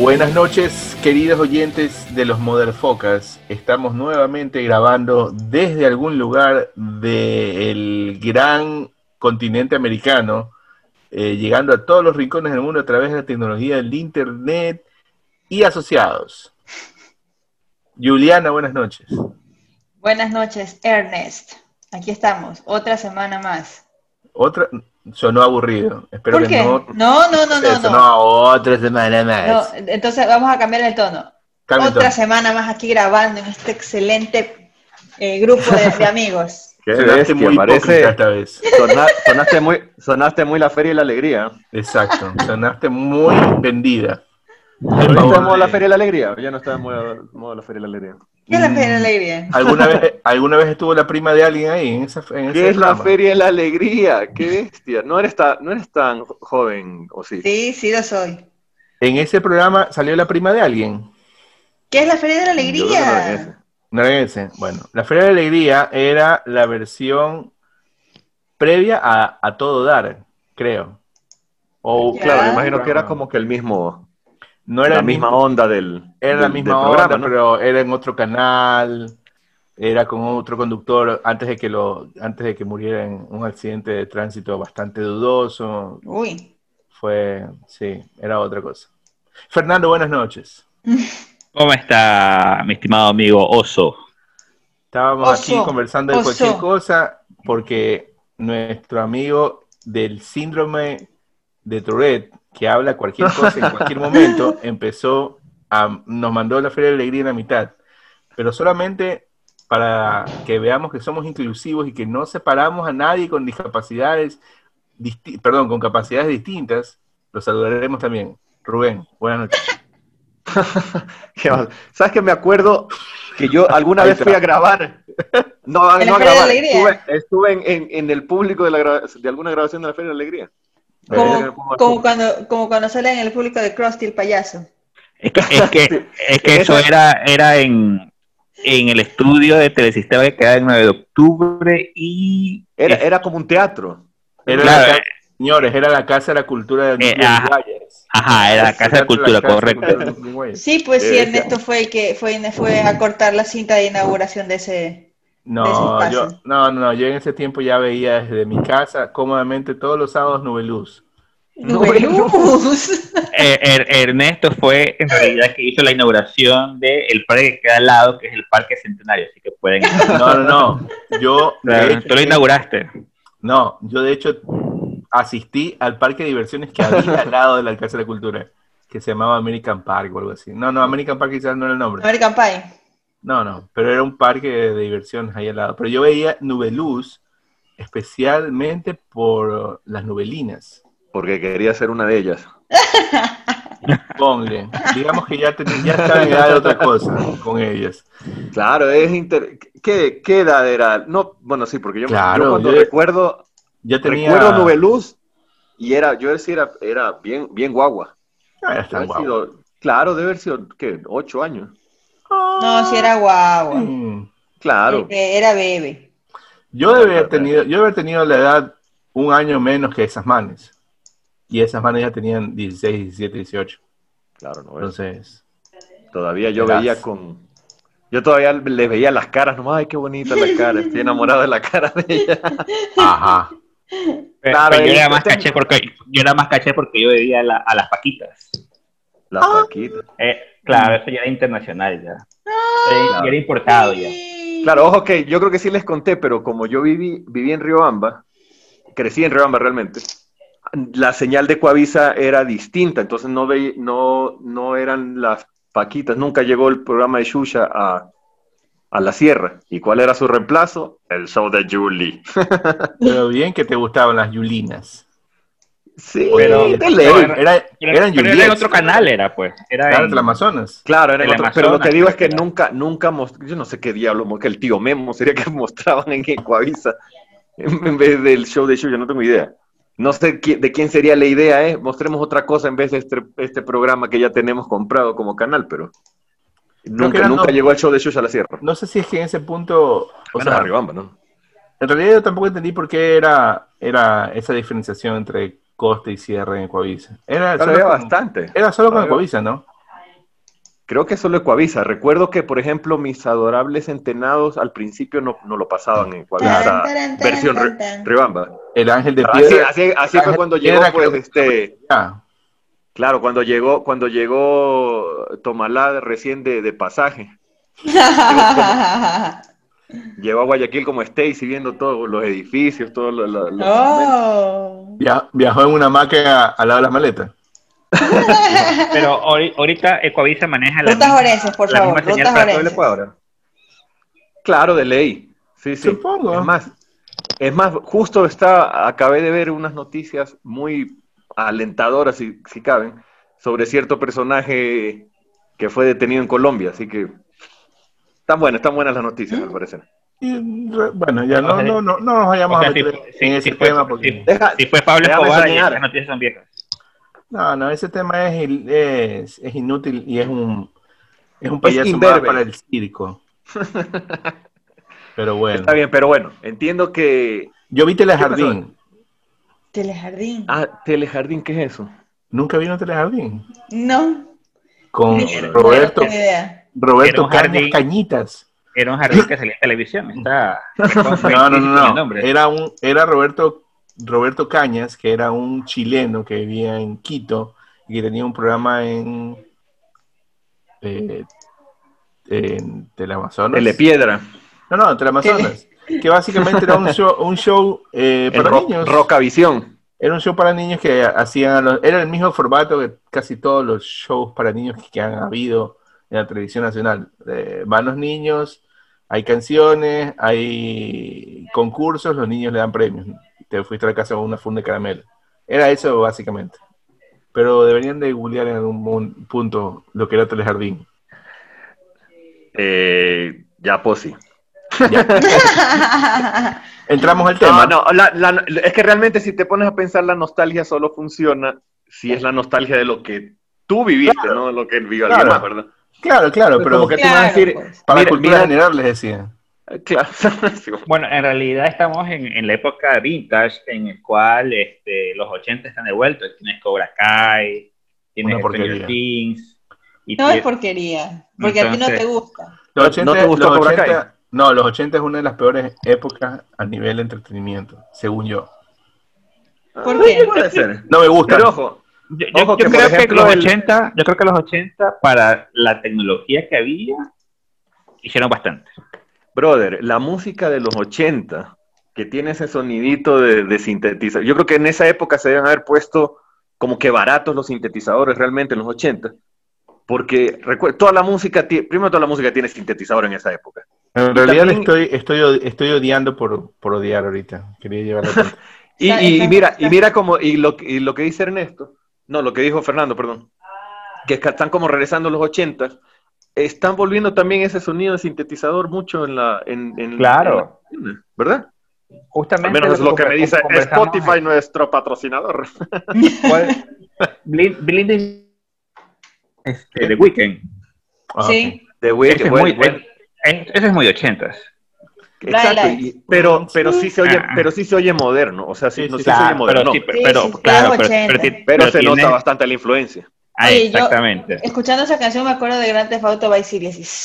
Buenas noches, queridos oyentes de los Motherfuckers. Estamos nuevamente grabando desde algún lugar del gran continente americano, llegando a todos los rincones del mundo a través de la tecnología del internet y asociados. Juliana, buenas noches. Buenas noches, Ernest. Aquí estamos, otra semana más. Otra, sonó aburrido. Espero ¿Por que qué? no. Sonó otra semana más. No, entonces vamos a cambiar el tono. Cambia el Otra tono. semana más aquí grabando en este excelente grupo de amigos. Qué Sonaste bestia, muy hipócrita parece. esta vez. Sonaste muy la Feria y la Alegría. Exacto, sonaste muy vendida. ¿Pero está en modo la Feria y la Alegría? Ya no está en modo la Feria y la Alegría. ¿Qué es la Feria de la Alegría? ¿Alguna vez estuvo la prima de alguien ahí en ese ¿Qué es la programa? Feria y la Alegría? ¡Qué bestia! No eres tan joven, ¿o sí? Sí lo soy. En ese programa salió la prima de alguien. ¿Qué es la Feria de la Yo creo que no era Alegría? ese. No era ese. Bueno, la Feria de la Alegría era la versión previa a Todo Dar, creo. O, Ya. Claro, me imagino que era como que no era la el misma mismo, onda del era la misma programa, onda, ¿no? pero era en otro canal, era con otro conductor antes de que muriera en un accidente de tránsito bastante dudoso. Uy. Sí, era otra cosa. Fernando, buenas noches. ¿Cómo está mi estimado amigo Oso? Estábamos aquí Oso, conversando de cualquier oso. cosa porque nuestro amigo del síndrome de Tourette, que habla cualquier cosa en cualquier momento, nos mandó la Feria de la Alegría en la mitad, pero solamente para que veamos que somos inclusivos y que no separamos a nadie con discapacidades, con capacidades distintas. Lo saludaremos también. Rubén, buenas noches. ¿Sabes qué? Me acuerdo que yo alguna Ahí vez está. fui a grabar. No a ¿En la Feria de la grabar. Alegría? Estuve en el público de alguna grabación de la Feria de la Alegría. Como cuando sale en el público de Krusty el payaso. Es que eso era en el estudio de Telesistema que queda en 9 de octubre y... Era como un teatro. Claro, Señores, era la Casa de la Cultura de Nuclear ajá. Guayas. Ajá, era la Casa de Cultura, correcto. Sí, pues sí, Ernesto fue el que fue a cortar la cinta de inauguración de ese espacio. Yo en ese tiempo ya veía desde mi casa cómodamente todos los sábados Nubeluz. Nubeluz. Ernesto fue en realidad que hizo la inauguración del parque que queda al lado, que es el Parque Centenario, así que pueden... No. Yo, Tú lo inauguraste. No, yo de hecho asistí al parque de diversiones que había al lado de la Casa de la Cultura, que se llamaba American Park o algo así. No, American Park quizás no era el nombre. American Pie. No, pero era un parque de diversiones ahí al lado. Pero yo veía Nubeluz especialmente por las nubelinas. Porque quería ser una de ellas. Ponle. Digamos que ya estaba en edad de otra cosa con ellas. Claro, ¿Qué edad era? No, bueno, sí, porque yo cuando recuerdo Nubeluz y era bien guagua. Claro, debe haber sido, ¿qué? 8 años. No, si era guagua. Claro. Era bebé. Yo debe haber tenido la edad un año menos que esas manes. Y esas manes ya tenían 16, 17, 18. Claro, no. Entonces, todavía yo todavía les veía las caras, nomás, ay, qué bonita la cara, estoy enamorado de la cara de ella. Ajá. Claro, yo era más caché porque yo veía a las Paquitas. Las Paquitas. Claro, eso ya era internacional ya. Ya era importado ya. Claro, ojo que yo creo que sí les conté, pero como yo viví en Riobamba, crecí en Riobamba realmente, la señal de Coavisa era distinta, entonces no eran las Paquitas, nunca llegó el programa de Xuxa a la sierra. ¿Y cuál era su reemplazo? El show de Julie. Pero bien que te gustaban las Yulinas. Sí, pero eran era en otro canal, Era en el Amazonas. Claro, era en otro, Amazonas, pero lo que digo es que nunca yo no sé qué diablo, que el tío Memo sería que mostraban en Coavisa en vez del show de Xuxa, no tengo idea. No sé de quién sería la idea, mostremos otra cosa en vez de este programa que ya tenemos comprado como canal, pero nunca llegó el show de Xuxa a la sierra. No sé si es que en ese punto... Riobamba, ¿no? En realidad yo tampoco entendí por qué era esa diferenciación entre costa y sierra en Coavisa. Era solo con bastante. Coavisa, ¿no? Creo que solo Ecuavisa. Recuerdo que, por ejemplo, mis adorables entenados al principio no lo pasaban en Ecuavisa, versión Riobamba. El Ángel de Piedra. Así fue cuando llegó, pues, claro, cuando llegó Tomalá recién de pasaje. Llegó a Guayaquil como Stacy viendo todos los edificios, todos los Viajó en una máquina al lado de las maletas. Pero ahorita Ecuavisa maneja rutas orenses, por favor, rutas para todo el Ecuador. Claro, de ley. Sí. Supongo. Es más, justo acabé de ver unas noticias muy alentadoras, si caben, sobre cierto personaje que fue detenido en Colombia, así que están buenas las noticias, al parecer. Bueno, ya no nos vayamos a meter en ese tema porque... Si fue Pablo Escobar, las noticias son viejas. No, ese tema es inútil y es un payaso más para el circo. Pero bueno. Está bien, pero bueno, entiendo que... Yo vi Telejardín. ¿Telejardín? Ah, Telejardín, ¿qué es eso? ¿Nunca vino Telejardín? No. Con Roberto Cañitas. Era un jardín que salía en televisión. No. Era Roberto Cañas, que era un chileno que vivía en Quito y que tenía un programa en Teleamazonas. Telepiedra. No, Teleamazonas. Que básicamente era un show para niños. Rocavisión. Era un show para niños que hacían... Era el mismo formato que casi todos los shows para niños que han habido en la televisión nacional. Van los niños, hay canciones, hay concursos, los niños le dan premios. Te fuiste a la casa con una funda de caramelo. Era eso básicamente. Pero deberían de googlear en algún punto lo que era Telejardín. Ya, pues sí. Entramos al tema. Es que realmente si te pones a pensar, la nostalgia solo funciona si es la nostalgia de lo que tú viviste, claro. No lo que vivió alguien más, ¿verdad? Claro, pero como que tú vas a decir, pues. para la cultura general les decía. Claro. Bueno, en realidad estamos en la época vintage, en el cual los 80 están de vuelta. Tienes Cobra Kai, tienes Stranger Things. No es porquería, porque a ti no te gusta. Los 80, ¿no te gustó Cobra Kai? No, los 80 es una de las peores épocas a nivel de entretenimiento, según yo. ¿Por qué? Puede ser. No me gusta. Pero ojo. Yo creo que los 80, para la tecnología que había, hicieron bastante. Brother, la música de los 80, que tiene ese sonidito de sintetizador, yo creo que en esa época se deben haber puesto como que baratos los sintetizadores realmente en los 80, porque toda la música tiene sintetizador en esa época. En realidad también, estoy odiando por odiar ahorita. Quería llevarlo a cuenta. y mira como lo que dice Ernesto, no, lo que dijo Fernando, perdón, que están como regresando los 80, están volviendo también ese sonido de sintetizador mucho claro, ¿verdad? Justamente. Al menos es lo que me dice Spotify, nuestro patrocinador. Blinding The Weeknd. Sí. The Weeknd, ese es muy 80s. Exacto, pero sí se oye moderno, o sea, sí se oye moderno. Pero se nota bastante la influencia. Oye, exactamente. Yo, escuchando esa canción me acuerdo de Grand Theft Auto Vice City, así.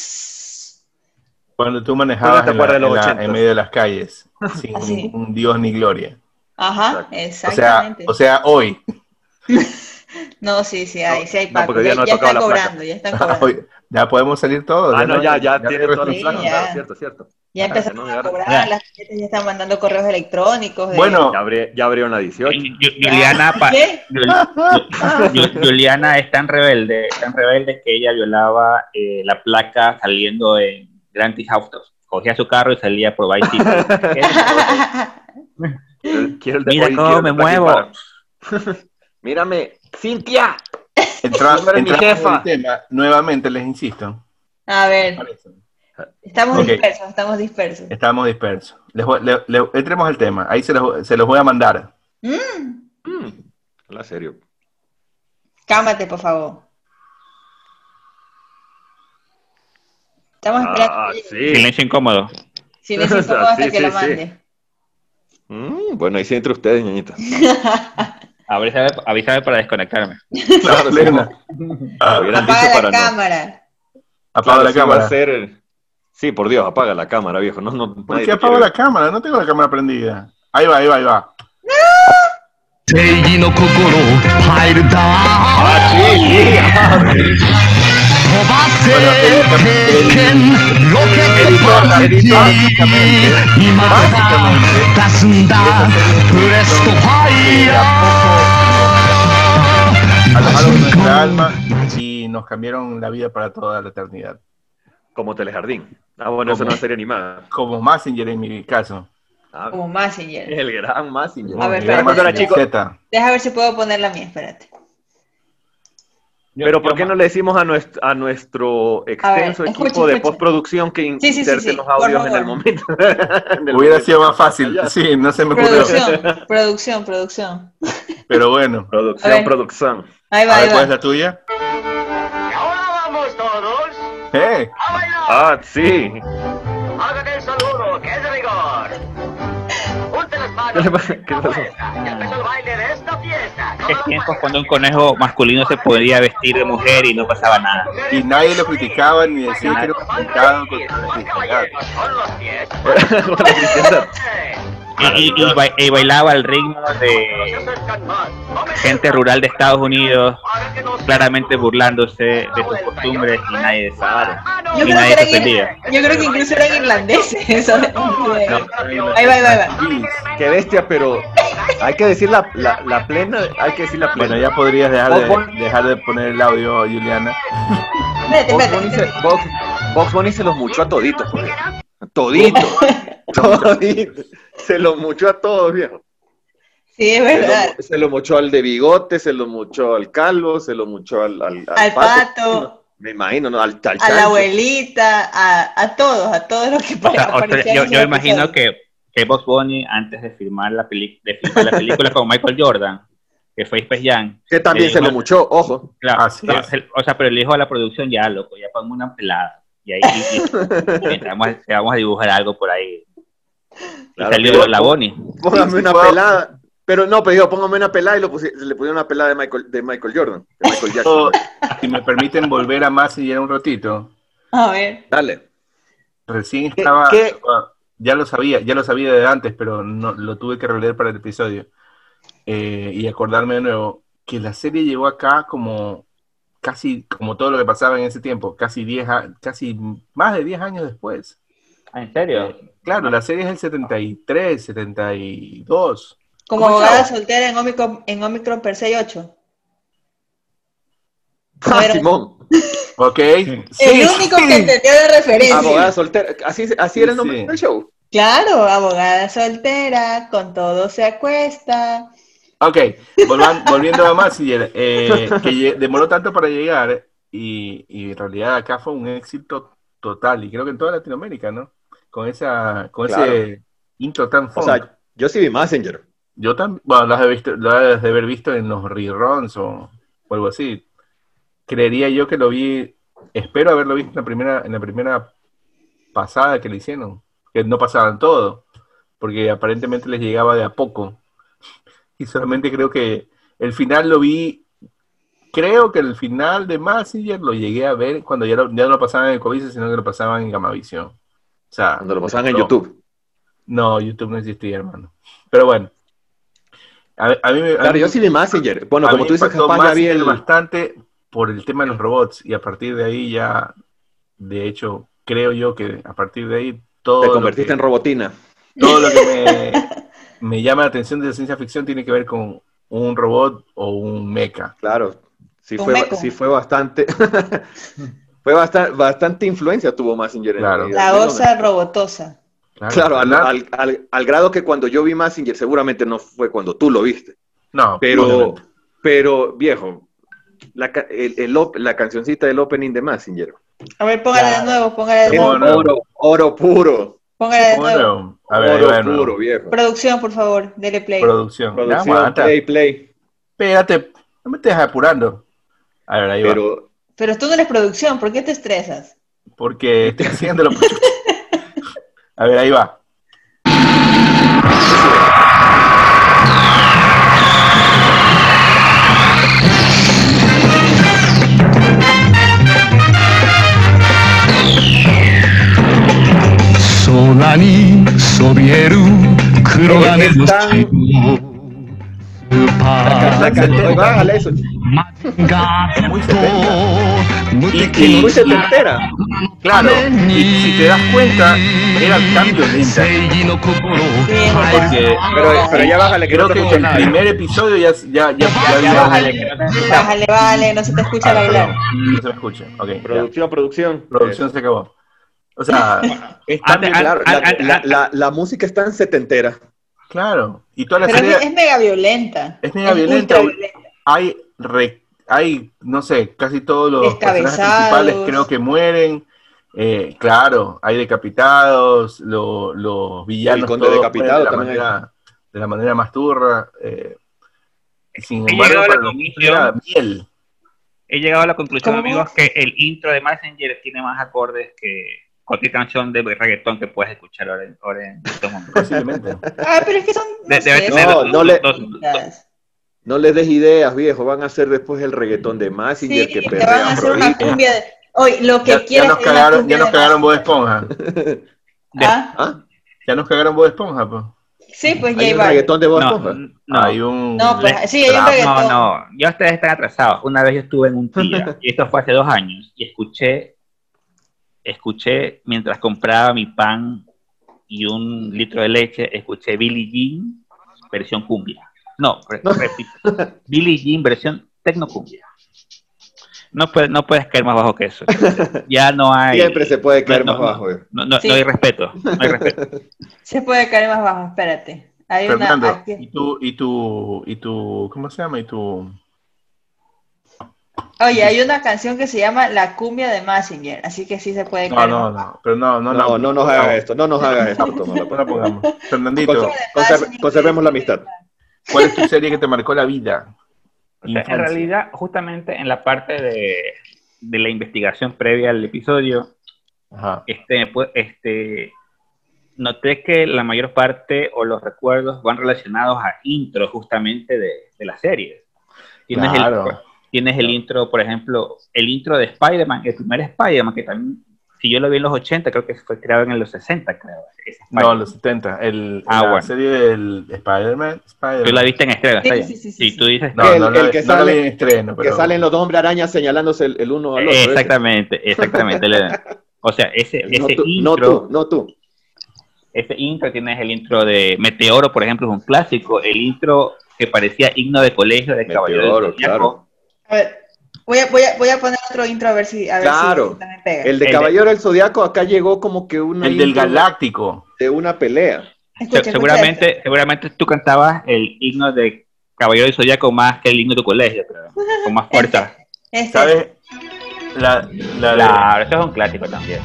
Cuando tú manejabas en medio de las calles, sin un Dios ni gloria. Ajá, exactamente. O sea, hoy. No, sí hay Paco. Ya están cobrando. Ya podemos salir todos. Ya tienen todas las placas, cierto. Ya empezaron a cobrar, las clientes ya están mandando correos electrónicos. Bueno, ya abrieron la 18. Juliana es tan rebelde que ella violaba la placa saliendo en Grand Theft Auto. Cogía su carro y salía por Vice City. Mira cómo me muevo. Mírame, Cintia. Entramos en el tema, nuevamente les insisto. A ver. Estamos dispersos. Entremos al tema. Ahí se los voy a mandar. Habla serio. Cálmate, por favor. Estamos esperando. Sí. Silencio incómodo. Silencio incómodo hasta que lo mande. Bueno, ahí sí entre ustedes, ñañita. Avísame para desconectarme. Claro, Apaga la cámara. Apaga la cámara. Sí, por Dios, apaga la cámara, viejo. ¿Por qué apago la cámara? No tengo la cámara prendida. Ahí va. Alojaron nuestra alma y nos cambiaron la vida para toda la eternidad. Como Telejardín. Bueno, eso no es serie animada. Como Mazinger en mi caso. Como Mazinger. El gran Mazinger. A ver, espérate. Deja ver si puedo poner la mía, espérate. Pero ¿por qué no le decimos a nuestro extenso equipo de postproducción que inserte los audios en el momento? Hubiera sido más fácil. Sí, no se me ocurrió. Producción. Pero bueno. Producción. Ahí va. ¿Cuál es la tuya? Y ahora vamos todos. A bailar. Sí. Hagan el saludo, que es de rigor. Junten las manos. ¿Qué pasó? Ya empezó el baile de esta fiesta. Es tiempos cuando un conejo masculino se podía vestir de mujer y no pasaba nada. Y nadie lo criticaba ni decía que era criticado con la cristiandad. Y bailaba al ritmo de gente rural de Estados Unidos, claramente burlándose de sus costumbres y nadie decía. Yo creo que incluso eran irlandeses. Ahí va. Qué bestia, pero hay que decir la plena. Bueno, ya podrías dejar de poner el audio, Juliana. Box Bunny se los muchó a toditos, por ejemplo. Todito. Se lo muchó a todos, viejo. Sí, es verdad. Se lo muchó al de bigote, se lo muchó al calvo, se lo muchó al pato. Me imagino, ¿no? Al a la abuelita, a todos los que aparecían. Yo imagino que Box Bunny, antes de filmar la película con Michael Jordan, que fue Space Jam, que también se lo muchó, ojo. Claro, pero le dijo a la producción, ya loco, ya pongo una pelada. Y ahí vamos a dibujar algo por ahí. Claro, salió la Bonnie. Póngame una pelada. Pero no, pero póngame una pelada y le pusieron una pelada de Michael Jordan. De Michael Jackson. Si me permiten volver a Mazinger un ratito. A ver. Dale. Recién estaba... Ya lo sabía de antes, pero no lo tuve que releer para el episodio. Y acordarme de nuevo que la serie llegó acá como... casi como todo lo que pasaba en ese tiempo, casi más de 10 años después. ¿En serio? Claro, la serie es el 73, 72. Como abogada soltera en Omicron per 8. Simón. Ok. El único que entendió de referencia. Abogada soltera, así era el nombre del show. Claro, abogada soltera, con todo se acuesta. Ok, volviendo a Mazinger, que demoró tanto para llegar y en realidad acá fue un éxito total y creo que en toda Latinoamérica, ¿no? Con ese intro tan funk. O sea, yo sí vi Mazinger. Yo también, bueno, lo has de haber visto en los reruns o algo así. Creería yo que lo vi, espero haberlo visto en la primera pasada que le hicieron, que no pasaban todo, porque aparentemente les llegaba de a poco. Y solamente creo que el final lo vi, creo que el final de Mazinger lo llegué a ver cuando ya no lo pasaban en el Covisa, sino que lo pasaban en Gamavisión. O sea, cuando lo pasaban en YouTube. No, YouTube no existía, hermano. Pero bueno. Yo sí vi Mazinger. Bueno, como tú dices, capaz ya vi bastante por el tema de los robots, y a partir de ahí ya, de hecho, creo yo que a partir de ahí todo... Te convertiste en robotina. Todo lo que me llama la atención de la ciencia ficción tiene que ver con un robot o un mecha. Claro, sí fue bastante... fue bastante influencia tuvo Mazinger. Claro. La osa robotosa. Claro, al grado que cuando yo vi Mazinger, seguramente no fue cuando tú lo viste. No, pero viejo, la cancioncita del opening de Mazinger. A ver, póngala de nuevo, Oro puro. Póngala de nuevo. A ver, oro puro, viejo. Producción, por favor, dele play. Producción, play. Espérate, no me estés apurando. A ver, ahí va. Pero tú no eres producción, ¿por qué te estresas? Porque estoy haciéndolo. A ver, ahí va. Bájale eso. Es muy 70. Muy setentera. Claro, y si te das cuenta, era tan violenta. Porque, pero ya bájale, que creo no te que escucho en el nada. primer episodio ya Bájale, vale, no se te escucha bailar. no se me escucha. Okay, Producción. producción se acabó. O sea, es tan Claro, la música es tan setentera. claro. Y toda la Pero serie es mega violenta. es mega violenta. Ultra violenta. Hay, no sé, casi todos los personajes Descabezados. principales creo que mueren. Claro, hay decapitados, los villanos El conde todos decapitado mueren también de la manera más turra. Sin He embargo, llegado a la para los niños era miel. He llegado a la conclusión, ¿Cómo? amigos, que el intro de Messenger tiene más acordes que cualquier canción de reggaetón que puedas escuchar ahora en estos momentos. Posiblemente. Ah, pero es que son. Debe sé, tener No, no le- bonitas. No les des ideas, viejo. Van a hacer después el reggaetón de Mazinger Sí, que te van a perrea hacer una rolita. cumbia de. Oye, lo que Ya quieras nos es una cagaron, cumbia ya nos de cagaron Bob Mazinger. Esponja. ¿Ah? ¿Ah? Ya nos cagaron Bob Esponja, pues. Sí, pues ¿Hay J un Balvin. reggaetón de Bob No, Esponja? no. Hay un... No, pues sí, hay un reggaetón. No, ya ustedes están atrasados. Una vez yo estuve en un día, y esto fue hace 2 años, y escuché mientras compraba mi pan y 1 litro de leche, escuché Billie Jean versión cumbia. No, repito, Billie Jean versión tecnocumbia. No puedes caer más bajo que eso. Ya no hay... Siempre se puede caer no, más bajo. Sí. No hay respeto. No hay respeto. Se puede caer más bajo, espérate. Hay Fernando, una. Aquí. y tu, ¿cómo se llama? Oye, hay una canción que se llama La cumbia de Mazinger, así que sí se puede caer más bajo. No, pero no No nos hagas esto, no nos hagas esto. No la pongamos. Fernandito, Conservemos la amistad. ¿cuál es tu serie que te marcó la vida? O sea, en realidad, justamente en la parte de la investigación previa al episodio, Ajá. noté que la mayor parte o los recuerdos van relacionados a intros justamente de la serie. Tienes el intro, por ejemplo, el intro de Spider-Man, el primer Spider-Man, que también, si yo lo vi en los 80, creo que fue creado en los 60, creo. No, los 70. La bueno. serie del Spider-Man. Tú la viste en estreno, Sí, ¿está bien? sí. Si tú dices... No, Que no la vi en estreno. Que salen los 2 hombres arañas señalándose el uno al otro. Exactamente. O sea, ese intro... No tú. Ese intro, tienes el intro de Meteoro, por ejemplo, es un clásico. El intro que parecía himno de colegio de Caballero del Meteoro, Zodiaco. claro. A ver, voy a poner otro intro a ver si Claro. también pega. El de Caballero del Zodiaco acá llegó como que una El del intro Galáctico. de una pelea. Escucha Seguramente tú cantabas el himno de Caballero del Zodiaco más que el himno de tu colegio, creo, con más fuerza. ¿Sabes? Claro, eso es un clásico también.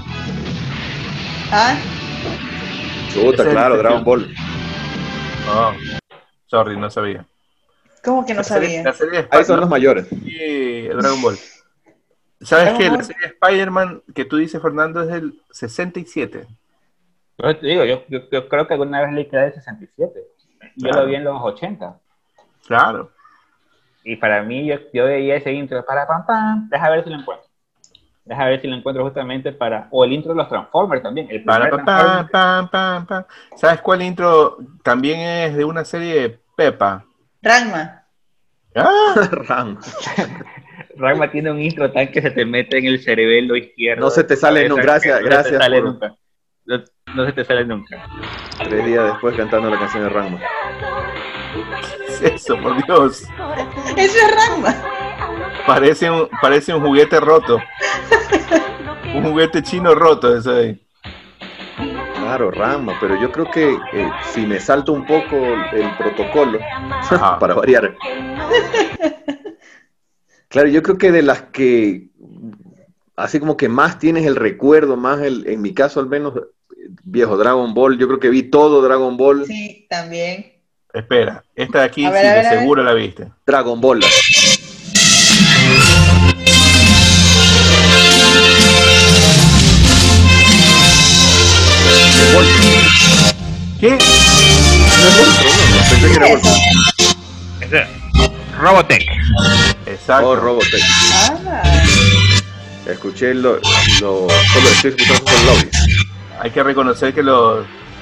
¿Ah? Chuta, Ese claro, es el Dragon Ball. Oh, sorry, no sabía. ¿Cómo que no sabía? La serie de Ahí son los mayores. Sí, Dragon Ball. ¿Sabes Dragon que Ball. la serie de Spider-Man que tú dices, Fernando, es del 67? Yo te digo, yo creo que alguna vez leí que era del 67. Yo lo vi en los 80. Claro. Y para mí, yo veía ese intro para pam pam. Deja ver si lo encuentro. Justamente para... O el intro de los Transformers también. El primer Transformers. ¿Sabes cuál intro también es de una serie de Peppa? Ranma. ¡Ah! Ram. Ranma tiene un intro tan que se te mete en el cerebelo izquierdo. No se te sale nunca. Gracias. No se te sale por- nunca. No se te sale nunca. 3 días después cantando la canción de Ranma. ¿Qué es eso, por Dios? Eso es Ranma. Parece un juguete roto. Un juguete chino roto, eso ahí. Claro, Ranma, pero yo creo que si me salto un poco el protocolo, Ajá. para variar. Claro, yo creo que de las que, así como que más tienes el recuerdo, más en mi caso al menos, viejo Dragon Ball, yo creo que vi todo Dragon Ball. Sí, también. Espera, esta de aquí A ver, sí, a de ver, a ver. seguro la viste. Dragon Ball. ¿Qué? No es Voltron, no, pensé que era Voltron. Ese, Robotech. Exacto. Oh, Robotech. Ah, Escuché solo estoy escuchando solo el audio. Hay que reconocer que los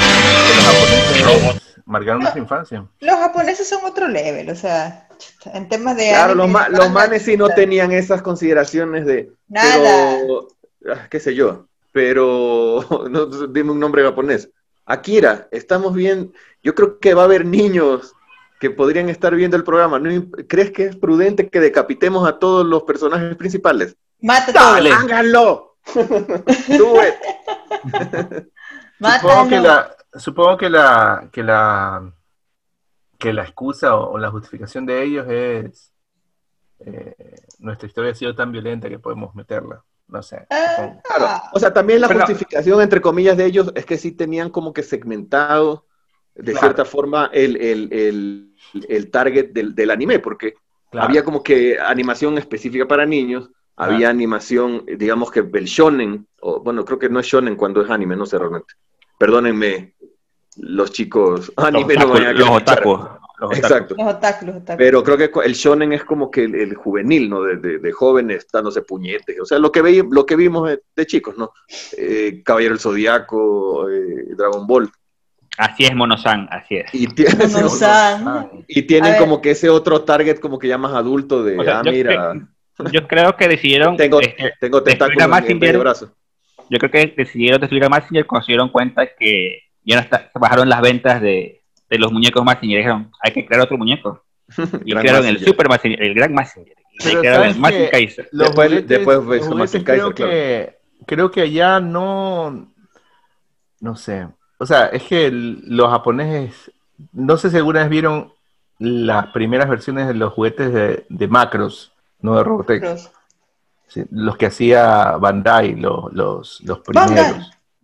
que los japoneses marcaron nuestra infancia. Los japoneses son otro level, o sea, en temas de... Claro, los manes sí no tenían esas consideraciones de... Nada. Pero, qué sé yo, pero no, dime un nombre japonés. Akira, estamos bien, yo creo que va a haber niños que podrían estar viendo el programa. ¿Crees que es prudente que decapitemos a todos los personajes principales? Mata ¡Dale, todo. háganlo! Do it. Supongo que la excusa o la justificación de ellos es nuestra historia ha sido tan violenta que podemos meterla. No sé. Claro. O sea, también la justificación, entre comillas, de ellos es que sí tenían como que segmentado de cierta forma el target del anime, porque había como que animación específica para niños, había animación, digamos que el shonen, o bueno, creo que no es shonen cuando es anime, no sé realmente. Perdónenme, los chicos anime los otakus. Exacto. Los otakus. Pero creo que el shonen es como que el juvenil, ¿no? De jóvenes dándose puñetes. O sea, lo que vimos de chicos, ¿no? Caballero del Zodiaco, Dragon Ball. Así es, Mono-san, así es. Y tienen como que ese otro target como que ya más adulto de, mira... Yo creo que decidieron... Tengo tentáculos en el brazo. Yo creo que decidieron destruir a Mazinger cuando se dieron cuenta que ya se bajaron las ventas de los muñecos Mazinger. Dijeron, hay que crear otro muñeco. Y crearon el Super Mazinger, el Gran Mazinger. Y crearon el Mazinger Kaiser. Después Mazinger Kaiser, creo que allá no sé. O sea, es que los japoneses, no sé si alguna vez vieron las primeras versiones de los juguetes de Macros, no de Robotech. Sí, los que hacía Bandai, los primeros. Bandai.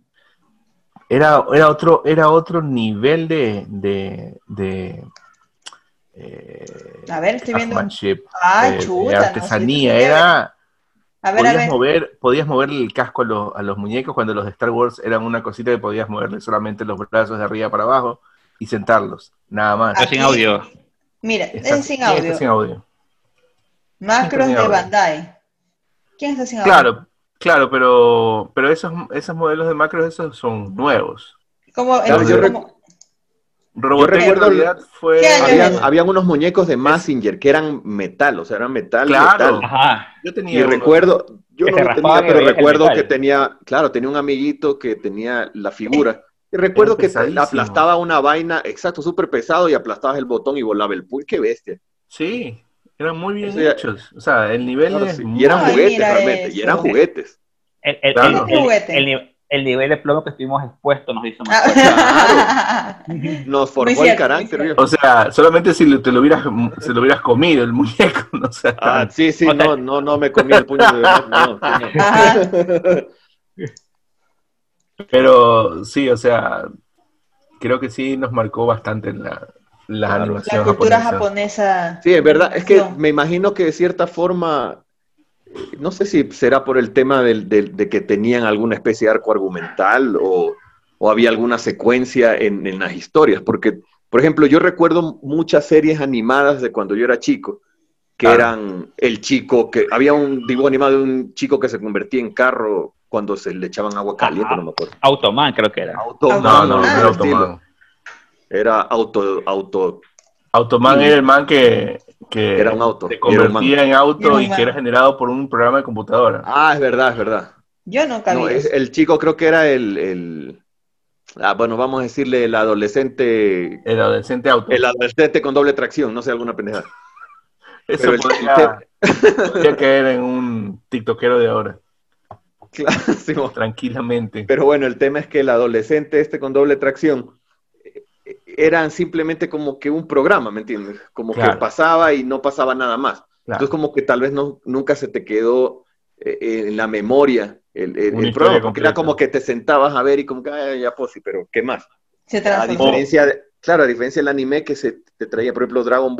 Era otro nivel de a ver, estoy viendo. De artesanía. Podías mover el casco a los muñecos cuando los de Star Wars eran una cosita que podías moverle solamente los brazos de arriba para abajo y sentarlos, nada más. Pero sin audio. Mira, es sin audio. Macros de Bandai. ¿Quién está sin audio? Claro, pero esos modelos de macros esos son nuevos. Yo recuerdo habían unos muñecos de Mazinger que eran metal, o sea, eran metal. Claro. Metal. Ajá. Yo tenía yo no lo tenía, pero recuerdo que tenía un amiguito que tenía la figura. Y recuerdo que aplastaba una vaina, exacto, súper pesado, y aplastabas el botón y volaba el ¡qué bestia! Sí, eran muy bien hechos. O sea, el nivel y eran juguetes realmente, y eran juguetes. El nivel de plomo que estuvimos expuestos nos hizo más fuerte. Nos formó el carácter. O sea, solamente si se lo hubieras comido el muñeco, no sé. Sí, no me comí el puño de verdad. Pero sí, o sea, creo que sí nos marcó bastante la animación la cultura japonesa. Sí, es verdad, es que me imagino que de cierta forma, no sé si será por el tema de que tenían alguna especie de arco argumental o había alguna secuencia en las historias, porque, por ejemplo, yo recuerdo muchas series animadas de cuando yo era chico, que eran el chico, que había un dibujo animado de un chico que se convertía en carro cuando se le echaban agua caliente, no me acuerdo. Automan creo que era. No era Automan. Era Automan era el man que era un auto. Se convertía en auto y que era generado por un programa de computadora. Es verdad. Yo nunca vi eso. El chico creo que era bueno, vamos a decirle el adolescente. El adolescente auto. El adolescente con doble tracción, no sé, alguna pendejada. Eso podría caer en un tiktokero de ahora. Claro, tranquilamente. Pero bueno, el tema es que el adolescente con doble tracción eran simplemente como que un programa, ¿me entiendes? Como que pasaba y no pasaba nada más. Claro. Entonces como que tal vez nunca se te quedó en la memoria el programa, porque era como que te sentabas a ver y como que, ya pues sí, pero ¿qué más? A diferencia del anime que te traía, por ejemplo, Dragon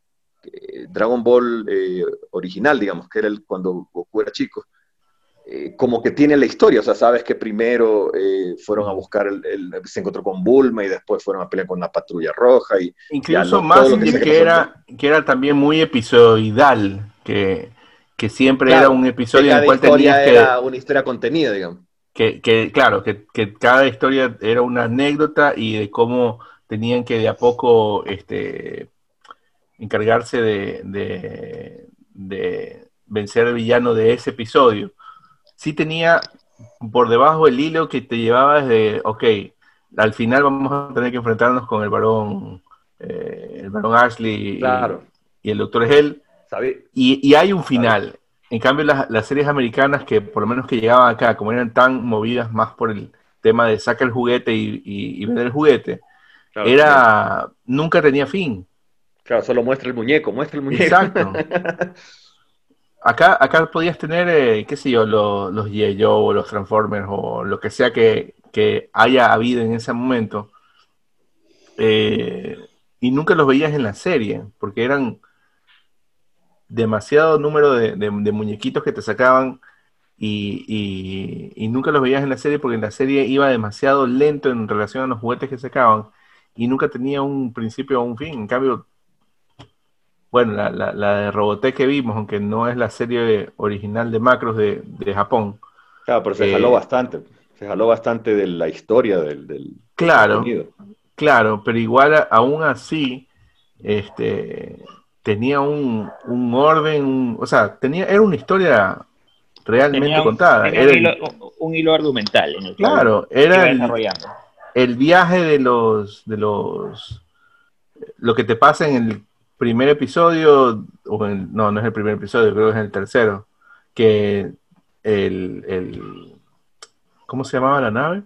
Ball original, digamos, que era cuando Goku era chico. Como que tiene la historia, o sea, sabes que primero fueron a buscar, se encontró con Bulma y después fueron a pelear con la Patrulla Roja. Incluso Mazinger que era también muy episoidal, que siempre era un episodio en el cual tenías que... Era una historia contenida, digamos. Claro, que cada historia era una anécdota y de cómo tenían que de a poco encargarse de vencer al villano de ese episodio. Sí tenía por debajo el hilo que te llevaba desde, ok, al final vamos a tener que enfrentarnos con el varón Ashley, claro, y el Dr. Hell, y hay un final. En cambio, las series americanas, que por lo menos que llegaban acá, como eran tan movidas más por el tema de saca el juguete y vender el juguete, claro, nunca tenía fin. Claro, solo muestra el muñeco. Exacto. Acá podías tener, qué sé yo, los G.I. Joe o los Transformers o lo que sea que haya habido en ese momento, y nunca los veías en la serie, porque eran demasiado número de muñequitos que te sacaban y nunca los veías en la serie porque en la serie iba demasiado lento en relación a los juguetes que sacaban y nunca tenía un principio o un fin. En cambio, bueno, la de Robotech que vimos, aunque no es la serie original de Macros de Japón. Claro, pero se jaló bastante de la historia del contenido. Claro, pero igual aún así tenía un orden, o sea, era una historia realmente contada. Era un hilo argumental en el claro, era el viaje de los lo que te pasa en el primer episodio, no es el primer episodio, creo que es el tercero, que ¿cómo se llamaba la nave?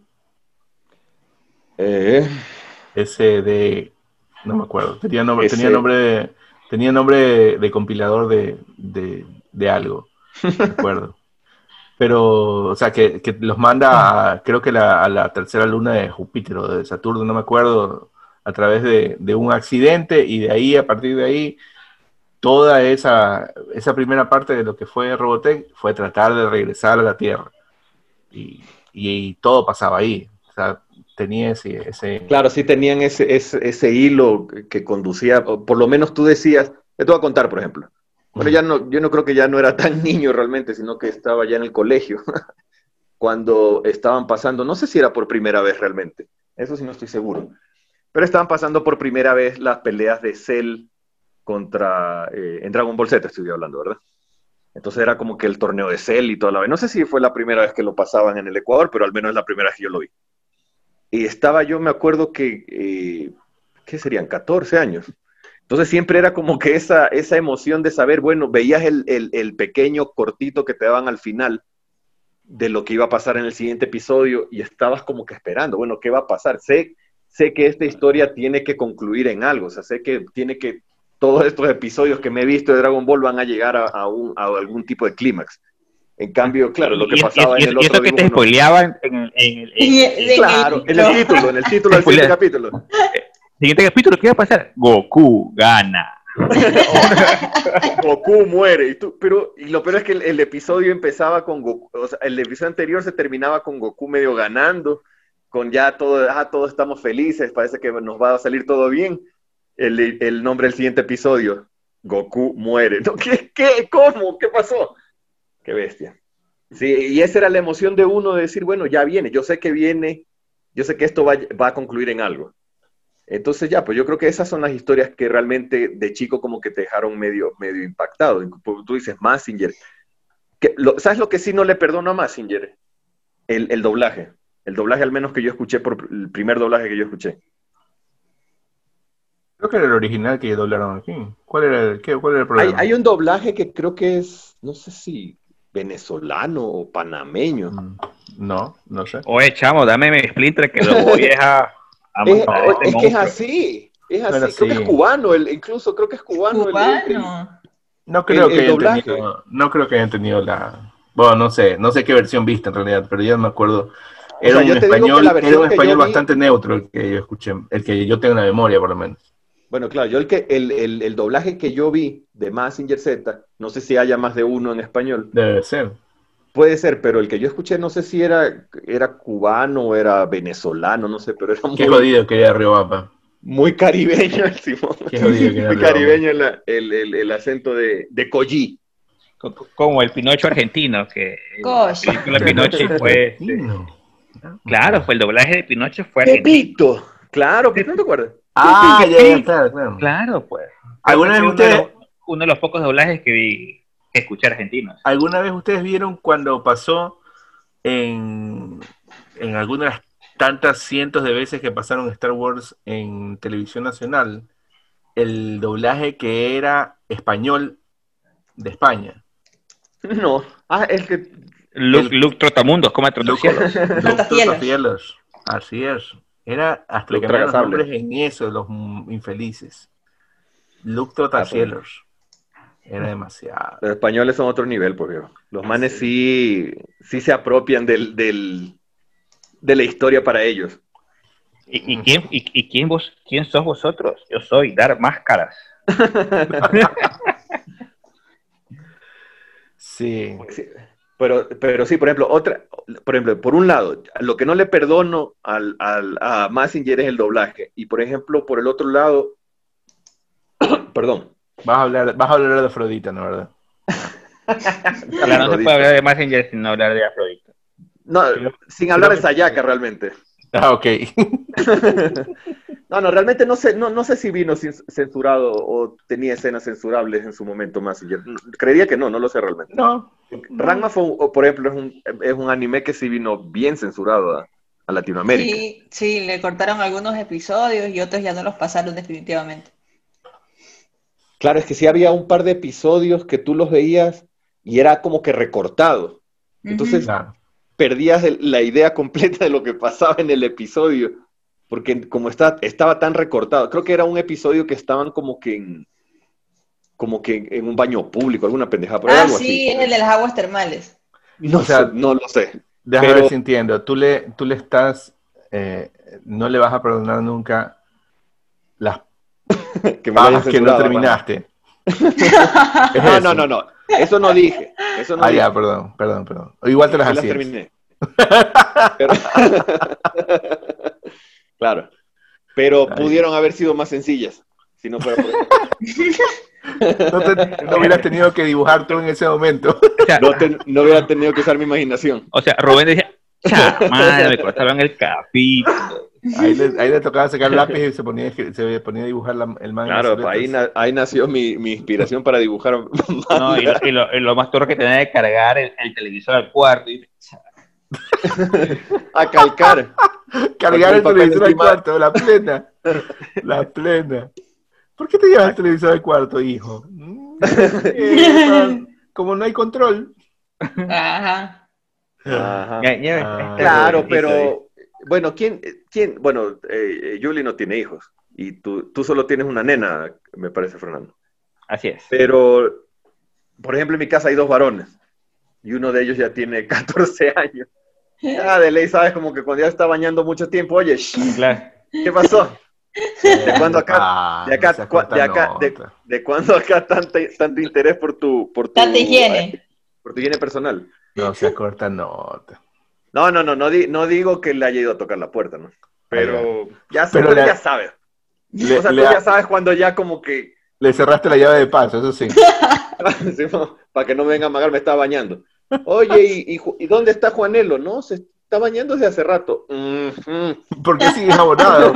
Ese de, no me acuerdo, tenía nombre de compilador de algo, no me acuerdo. Pero, o sea, que los manda creo que a la tercera luna de Júpiter o de Saturno, no me acuerdo, a través de un accidente, y de ahí, a partir de ahí, toda esa primera parte de lo que fue Robotech fue tratar de regresar a la Tierra. Y todo pasaba ahí. O sea, tenía ese... Claro, sí tenían ese hilo que conducía, por lo menos tú decías, te voy a contar, por ejemplo. Bueno, yo no creo que ya no era tan niño realmente, sino que estaba ya en el colegio, cuando estaban pasando, no sé si era por primera vez realmente, eso sí no estoy seguro, pero estaban pasando por primera vez las peleas de Cell contra, en Dragon Ball Z estoy hablando, ¿verdad? Entonces era como que el torneo de Cell y toda la vez. No sé si fue la primera vez que lo pasaban en el Ecuador, pero al menos es la primera vez que yo lo vi. Y estaba yo, me acuerdo que, ¿qué serían? 14 años. Entonces siempre era como que esa emoción de saber, bueno, veías el pequeño cortito que te daban al final de lo que iba a pasar en el siguiente episodio y estabas como que esperando, bueno, ¿qué va a pasar? Sé que esta historia tiene que concluir en algo, o sea, sé que todos estos episodios que me he visto de Dragon Ball van a llegar a algún tipo de clímax. En cambio, claro, lo que pasaba en el otro dibujo... Y eso que te spoileaban en el título del siguiente capítulo. Siguiente capítulo, ¿qué va a pasar? Goku gana. Goku muere. Y lo peor es que el episodio empezaba con Goku, o sea, el episodio anterior se terminaba con Goku medio ganando, con ya todos estamos felices, parece que nos va a salir todo bien. El nombre del siguiente episodio, Goku muere. ¿No? ¿Qué? ¿Cómo? ¿Qué pasó? Qué bestia. Sí, y esa era la emoción de uno de decir, bueno, ya viene, yo sé que esto va a concluir en algo. Entonces ya, pues yo creo que esas son las historias que realmente de chico como que te dejaron medio impactado. Tú dices Mazinger. ¿Sabes lo que sí no le perdono a Mazinger? El doblaje. El doblaje al menos que yo escuché, el primer doblaje que yo escuché. Creo que era el original que doblaron aquí. ¿Cuál era el problema? Hay un doblaje que creo que es, no sé si venezolano o panameño. No sé. Oye, chamo, dame mi Splinter que lo voy a es que es así. Creo que es cubano, incluso creo que es cubano. No creo que hayan tenido la... Bueno, no sé qué versión viste en realidad, pero yo no me acuerdo. Era un español bastante neutro el que yo escuché, el que yo tengo en la memoria por lo menos. Bueno, claro, yo el doblaje que yo vi de Mazinger Z, no sé si haya más de uno en español. Debe ser. Puede ser, pero el que yo escuché no sé si era cubano o era venezolano, no sé, pero era muy... Qué jodido que era Riobamba. Muy caribeño el Simón. Qué jodido que era muy caribeño el acento de Collí. Como el Pinocho argentino, que el Pinocho fue... Claro, fue el doblaje de Pinocho fue argentino. Pepito, claro, ¿no te acuerdas? Claro. Claro, pues. ¿Alguna vez ustedes... Uno de los pocos doblajes que escuché argentinos. ¿Alguna vez ustedes vieron cuando pasó en algunas de las tantas cientos de veces que pasaron Star Wars en televisión nacional, el doblaje que era español de España? No. El que... Luke Trotamundos, come Trotacielos. Luke Trotacielos. Así es. Era hasta que cambiaron los nombres en eso, los infelices. Luke Trotacielos. Era demasiado. Los españoles son otro nivel, pues, viejo. Los manes sí se apropian de la historia para ellos. ¿Y quién sos vosotros? Yo soy Dar Máscaras. Sí. Pero sí, por ejemplo, por un lado, lo que no le perdono a Mazinger es el doblaje. Y por ejemplo, por el otro lado, perdón. Vas a hablar de Afrodita, ¿no, verdad? Claro, no se puede hablar de Mazinger sin hablar de Afrodita. No, sin hablar de Sayaka, realmente. Ok. No, realmente no sé si vino censurado o tenía escenas censurables en su momento Mazinger. Creería que no lo sé realmente. No. Ranma, por ejemplo, es un anime que sí vino bien censurado a Latinoamérica. Sí, le cortaron algunos episodios y otros ya no los pasaron definitivamente. Claro, es que sí había un par de episodios que tú los veías y era como que recortado. Entonces perdías la idea completa de lo que pasaba en el episodio, porque como estaba tan recortado. Creo que era un episodio que estaban como que en un baño público, alguna pendejada. Pero algo así. Es el de las aguas termales. No lo sé. Déjame ver si entiendo. Tú le estás, no le vas a perdonar nunca las que me hayan que no terminaste. No. Eso no dije. Ya, perdón. Igual te las hacías. Terminé. Claro. Pero pudieron haber sido más sencillas. Si no fuera por eso. No hubieras tenido que dibujar tú en ese momento. No hubiera tenido que usar mi imaginación. O sea, Rubén decía, madre, me cortaron el capítulo. Ahí le tocaba sacar el lápiz y se ponía a dibujar el manga. Claro, ahí nació mi inspiración para dibujar. No, y lo más turro que tenía de cargar el televisor al cuarto. A calcar. Cargar el televisor al cuarto, la plena. ¿Por qué te llevas el televisor al cuarto, hijo? Como no hay control. Ajá. Claro, pero bueno, bueno, Julie no tiene hijos y tú solo tienes una nena, me parece, Fernando. Así es. Pero, por ejemplo, en mi casa hay 2 varones y uno de ellos ya tiene 14 años. De ley, sabes, como que cuando ya está bañando mucho tiempo, oye, claro. ¿Qué pasó? ¿De cuándo acá? ¿De cuándo acá tanto interés por tu tanta higiene? Por tu higiene personal. No se corta nota. No digo que le haya ido a tocar la puerta, ¿no? Pero ya sabes. O sea, tú ya sabes cuando ya como que... Le cerraste la llave de paso, eso sí. Sí, para que no me venga a amagar, me estaba bañando. Oye, ¿y dónde está Juanelo? No, se está bañando desde hace rato. ¿Por qué sigues abonado?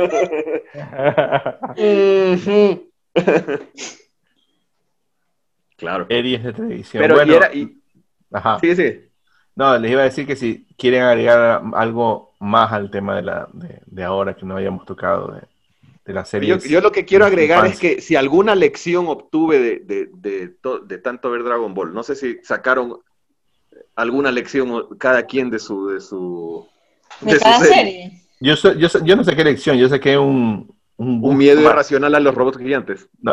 Claro. Series de televisión. Pero bueno, Ajá. Sí. No, les iba a decir que si quieren agregar algo más al tema de ahora que no habíamos tocado de la serie. Yo lo que quiero agregar es que si alguna lección obtuve de tanto ver Dragon Ball, no sé si sacaron alguna lección cada quien de cada serie. Yo no saqué lección, yo saqué un miedo irracional a los robots gigantes. No.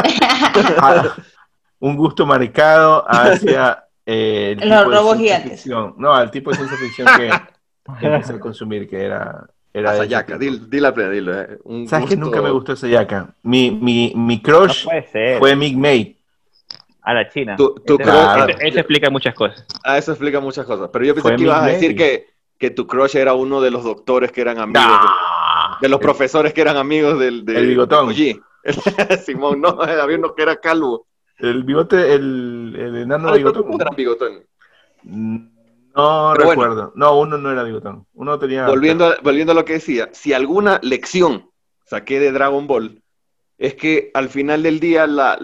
Un gusto marcado hacia los robots gigantes. No, al tipo de ciencia ficción que empecé a consumir, que era Sayaka, dile plena. ¿Sabes que nunca me gustó Sayaka? Mi crush fue Mick May. A la China. Eso explica muchas cosas. Eso explica muchas cosas. Pero yo pensé que ibas a decir que tu crush era uno de los doctores que eran amigos de los profesores que eran amigos del bigotón. Simón, no, había uno que era calvo. El bigote, el enano bigotón. ¿Cómo era bigotón? No Pero recuerdo. bueno, No, uno no era bigotón. Uno tenía... volviendo a lo que decía, si alguna lección saqué de Dragon Ball, es que al final del día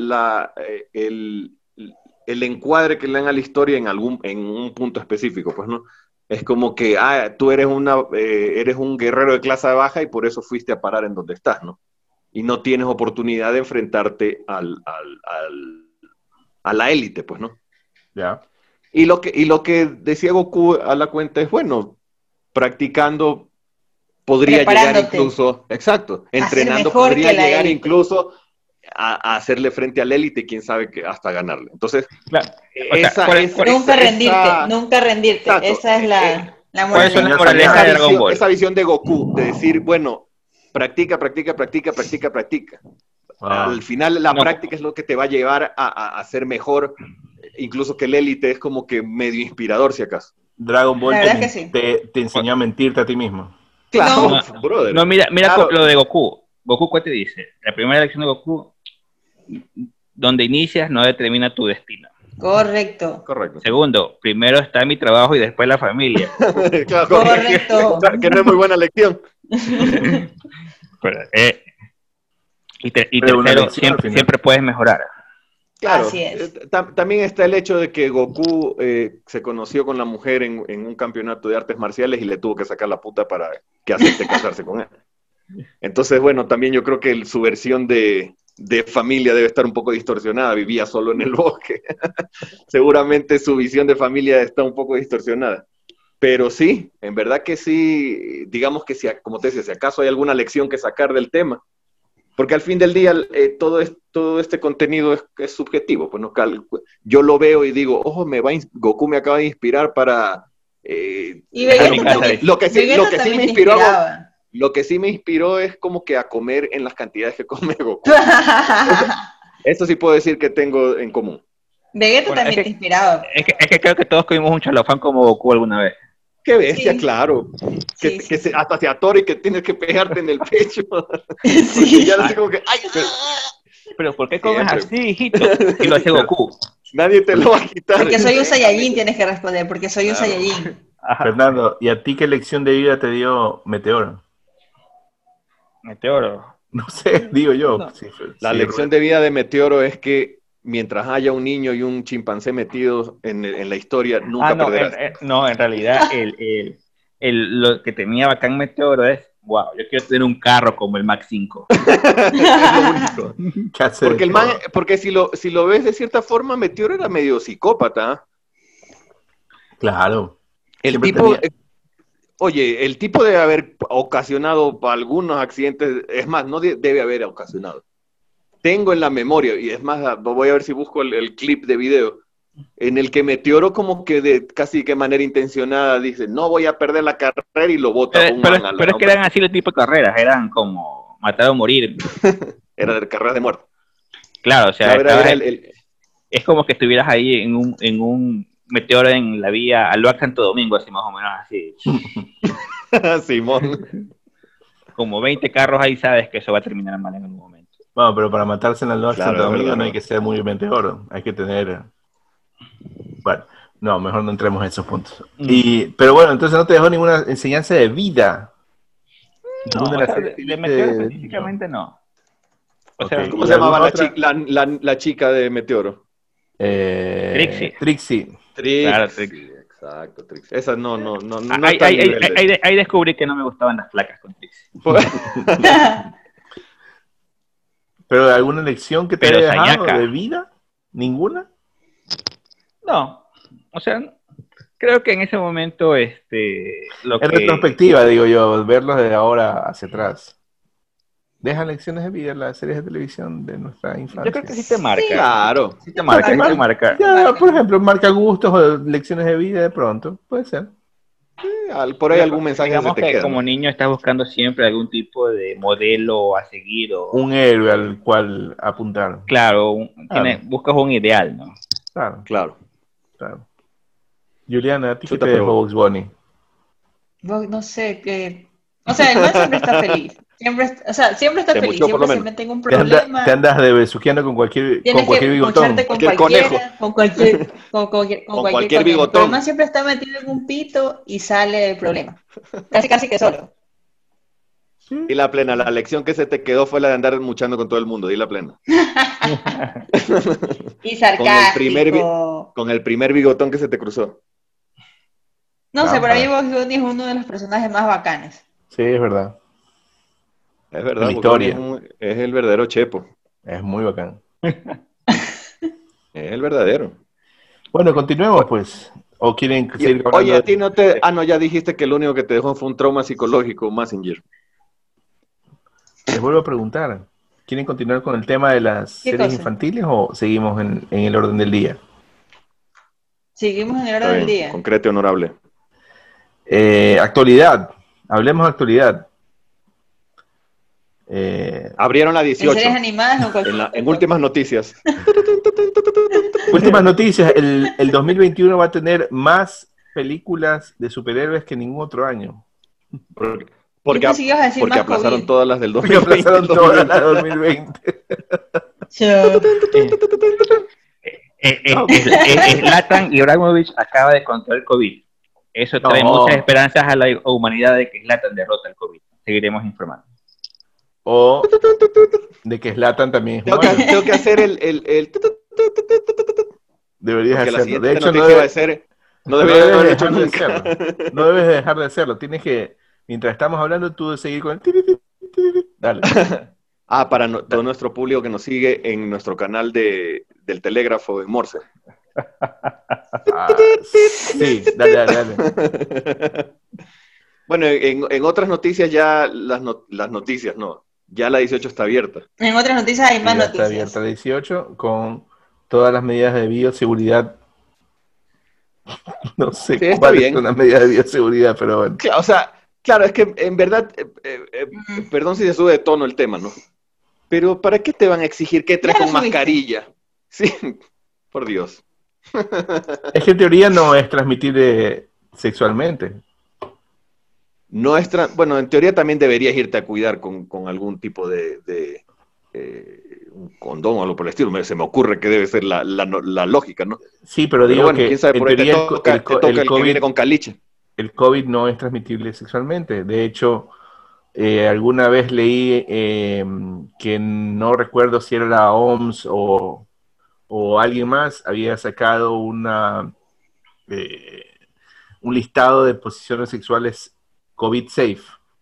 el encuadre que le dan a la historia en un punto específico, pues, ¿no? Es como que, tú eres eres un guerrero de clase baja y por eso fuiste a parar en donde estás, ¿no? Y no tienes oportunidad de enfrentarte a la élite, pues, ¿no? Ya. Y lo que decía Goku a la cuenta es, bueno, practicando podría llegar incluso, exacto, entrenando podría llegar incluso a hacerle frente a la élite, quién sabe que hasta ganarle. Entonces, claro. Nunca rendirte. Exacto. Esa es la esa visión de Goku, de decir, bueno, practica. Al final la práctica es lo que te va a llevar a ser mejor, incluso que el élite es como que medio inspirador, si acaso. Dragon Ball te enseñó a mentirte a ti mismo. Claro, brother. No, mira claro. Lo de Goku. Goku, ¿qué te dice? La primera lección de Goku, donde inicias no determina tu destino. Correcto. Segundo, primero está mi trabajo y después la familia. Claro, correcto. Que no es muy buena lección. Y tercero, siempre puedes mejorar. Claro, así es. También está el hecho de que Goku se conoció con la mujer en un campeonato de artes marciales y le tuvo que sacar la puta para que acepte casarse con él. Entonces, bueno, también yo creo que su versión de familia debe estar un poco distorsionada. Vivía solo en el bosque. Seguramente su visión de familia está un poco distorsionada. Pero sí, en verdad que sí, digamos que si, como te decía, si acaso hay alguna lección que sacar del tema, porque al fin del día todo este contenido es subjetivo. Pues, ¿no? Yo lo veo y digo, ojo, Goku me acaba de inspirar para... lo que sí me inspiró es como que a comer en las cantidades que come Goku. Eso sí puedo decir que tengo en común. Vegeta también te inspiraba. Es que creo que todos comimos un chalofán como Goku alguna vez. Qué bestia, sí. Claro. Que hasta se atore y que tienes que pegarte en el pecho. Sí. Ya no sé como que... ¡ay! Pero ¿por qué comes así, hijito? Si lo hace Goku. Nadie te lo va a quitar. Porque soy un Saiyajin, tienes que responder. Porque soy un Saiyajin. Fernando, ¿y a ti qué lección de vida te dio Meteoro? ¿Meteoro? No sé, digo yo. No. La lección de vida de Meteoro es que mientras haya un niño y un chimpancé metidos en la historia, nunca perderás. En realidad, lo que tenía bacán Meteoro es, wow, yo quiero tener un carro como el Mach 5. Es lo único. Porque si lo ves de cierta forma, Meteoro era medio psicópata. Claro. El tipo debe haber ocasionado algunos accidentes, es más, no debe haber ocasionado. Tengo en la memoria, y es más, voy a ver si busco el clip de video, en el que Meteoro como que casi de manera intencionada dice, no voy a perder la carrera y lo bota. Pero es que eran así el tipo de carreras, eran como matar o morir. Era de carreras de muerte. Claro, o sea, es como que estuvieras ahí en un Meteoro en la vía al Luac Santo Domingo, así más o menos así. Simón. Como 20 carros ahí, sabes que eso va a terminar mal en algún momento. Bueno, pero para matarse en el Luac Santo Domingo no hay que ser muy Meteoro, hay que tener... Bueno, no, mejor no entremos en esos puntos. Pero bueno, entonces no te dejó ninguna enseñanza de vida. No, de Meteoro específicamente no. O sea, ¿cómo se llamaba la chica de Meteoro? Trixie. Claro, Trixie. Exacto, Trixie. Esa no. Ahí descubrí que no me gustaban las flacas con Trixie. ¿Pero alguna lección que te haya dejado de vida? ¿Ninguna? No. O sea, creo que en ese momento en retrospectiva, digo yo, verlos de ahora hacia atrás. ¿Dejan lecciones de vida en las series de televisión de nuestra infancia? Yo creo que sí te marca. Sí, claro. Sí te marca. Ya, por ejemplo, marca gustos o lecciones de vida de pronto. Puede ser. Por ahí algún mensaje digamos se que te queda. Como niño estás buscando siempre algún tipo de modelo a seguir. Un héroe al cual apuntar. Claro, buscas un ideal, ¿no? Claro. Juliana, ¿a ti qué te dejó Bugs Bunny? No sé, o sea, el man siempre está feliz. Siempre está Te feliz, muchó por lo siempre se menos. mete en un problema. Te andas de besuqueando con cualquier bigotón. Mocharte con Cualquier cualquiera, conejo. con cualquier cualquier conejo. bigotón. Pero además siempre está metido en un pito y sale del problema. Casi que solo. Y la plena, la lección que se te quedó fue la de andar muchando con todo el mundo, di la plena. Y sarcástico. Con el primer bigotón que se te cruzó. No sé, para mí Bugs Bunny es uno de los personajes más bacanes. Sí, es verdad. Es verdad, la historia. Es el verdadero Chepo. Es muy bacán. Es el verdadero. Bueno, continuemos pues. ¿O quieren seguir hablando? Oye, a ti no te... Ah, no, ya dijiste que lo único que te dejó fue un trauma psicológico, Mazinger. Les vuelvo a preguntar. ¿Quieren continuar con el tema de las series infantiles o seguimos en el orden del día? Seguimos en el orden del día. Concreto y honorable. Actualidad. Hablemos de actualidad. Abrieron la 18. ¿En series animadas o cualquier en últimas noticias. Últimas noticias. El 2021 va a tener más películas de superhéroes que ningún otro año. Porque aplazaron COVID. todas las del 2020. Porque aplazaron todas las del 2020. Zlatan Ibrahimovic acaba de contraer el COVID. Eso trae muchas esperanzas a la humanidad de que Zlatan derrota el COVID. Seguiremos informando. O de que Zlatan también es humano. Tengo que hacer el... Deberías hacerlo. De hecho, no debes haber hecho nunca. No debes dejar de hacerlo. Tienes que, mientras estamos hablando, tú debes seguir con el... Dale. Para todo nuestro público que nos sigue en nuestro canal del Telégrafo en Morse. Sí, dale. Bueno, en otras noticias ya las noticias, no. Ya la 18 está abierta. En otras noticias hay más noticias. Está abierta la 18 con todas las medidas de bioseguridad. No sé cuáles son las medidas de bioseguridad, pero bueno. O sea, claro, es que en verdad, perdón si se sube de tono el tema, ¿no? Pero ¿para qué te van a exigir que traes con mascarilla? Sí, por Dios. Es que en teoría no es transmitible sexualmente. No es bueno, en teoría también deberías irte a cuidar con algún tipo de un condón o algo por el estilo. Se me ocurre que debe ser la lógica, ¿no? Sí, pero digo bueno, que quién sabe, por ahí te toca el COVID, que viene con caliche. El COVID no es transmitible sexualmente. De hecho, alguna vez leí que no recuerdo si era la OMS o alguien más, había sacado un listado de posiciones sexuales COVID safe.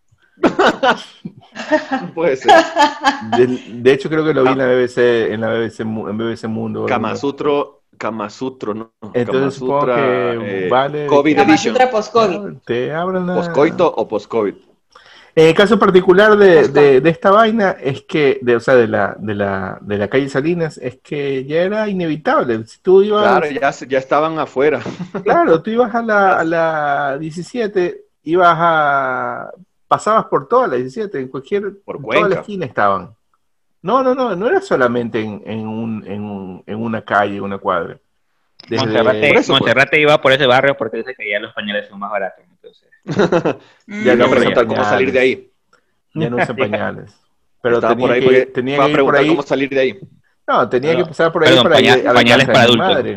Puede ser. De hecho, creo que lo vi en la BBC, en BBC Mundo. Kama Sutro, ¿no? Entonces supongo que vale. COVID Edition. Kama Sutra post-COVID. Te abran ¿Poscoito o post-COVID? En el caso particular de esta vaina es que, de la calle Salinas, es que ya era inevitable. Si tú ibas, claro, ya estaban afuera. Claro, tú ibas a la 17, pasabas por toda la 17, en toda la esquina estaban. No era solamente en una calle, una cuadra. Monserrate iba por ese barrio porque dice que ya los pañales son más baratos. Entonces. Ya no preguntar cómo salir de ahí. Ya no usan pañales. Pero tenía que ir por ahí. ¿Cómo salir de ahí? No, tenía que pasar por ahí para ir a pañales para adultos. Madre.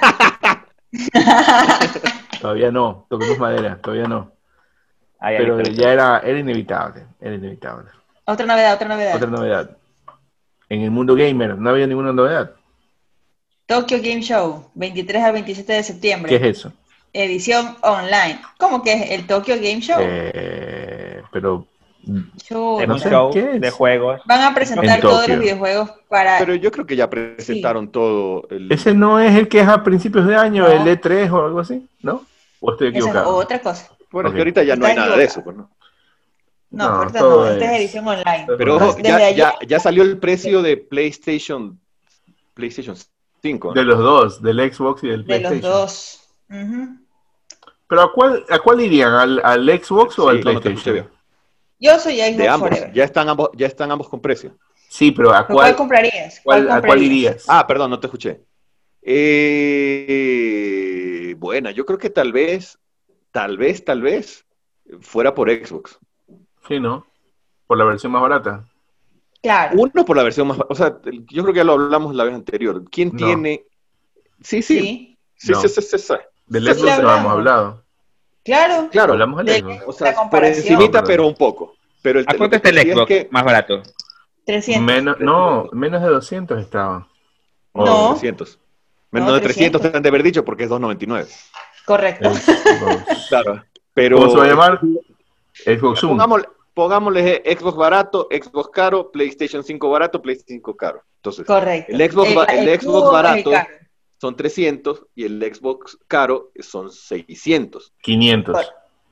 Todavía no, toquemos madera, todavía no. Pero ya era inevitable, Otra novedad. En el mundo gamer no había ninguna novedad. Tokyo Game Show, 23 al 27 de septiembre. ¿Qué es eso? Edición online. ¿Cómo que es el Tokyo Game Show? Pero no sé show qué es. De juegos. Van a presentar todos los videojuegos para... Pero yo creo que ya presentaron todo. Ese no es el que es a principios de año, el E3 o algo así, ¿no? ¿O estoy equivocado? Otra cosa. Bueno, es que ahorita ya no hay nada de eso, pues, ¿no? No, ahorita no, esta es edición online. Pero ojo, ya salió el precio de PlayStation 5. ¿no? De los dos, del Xbox y del PlayStation. De los dos. ¿Pero a cuál irían? ¿Al Xbox o al PlayStation? Yo soy Xbox de ambos. Forever. Ya están ambos con precio. Sí, pero ¿a cuál comprarías? ¿A cuál irías? Perdón, no te escuché. Bueno, yo creo que tal vez fuera por Xbox. Sí, ¿no? por la versión más barata. Claro. Uno por la versión más... O sea, yo creo que ya lo hablamos la vez anterior. ¿Quién tiene...? Sí. No. Del Sí, Xbox no hemos hablado. Claro. Hablamos del Xbox. O sea, La por comparación. encimita, pero un poco. Pero ¿A cuánto está el Xbox más barato? 300. Menos de 200 estaba. No. 300. No, Menos de 300 300. te han de haber dicho porque es 299. Correcto. Claro. Pero, ¿Cómo se va a llamar? Xbox One. Pongámosle Xbox barato, Xbox caro, PlayStation 5 barato, PlayStation 5 caro. Entonces, Correcto. el Xbox cubo barato es el caro. son 300 y el Xbox caro son 600. 500.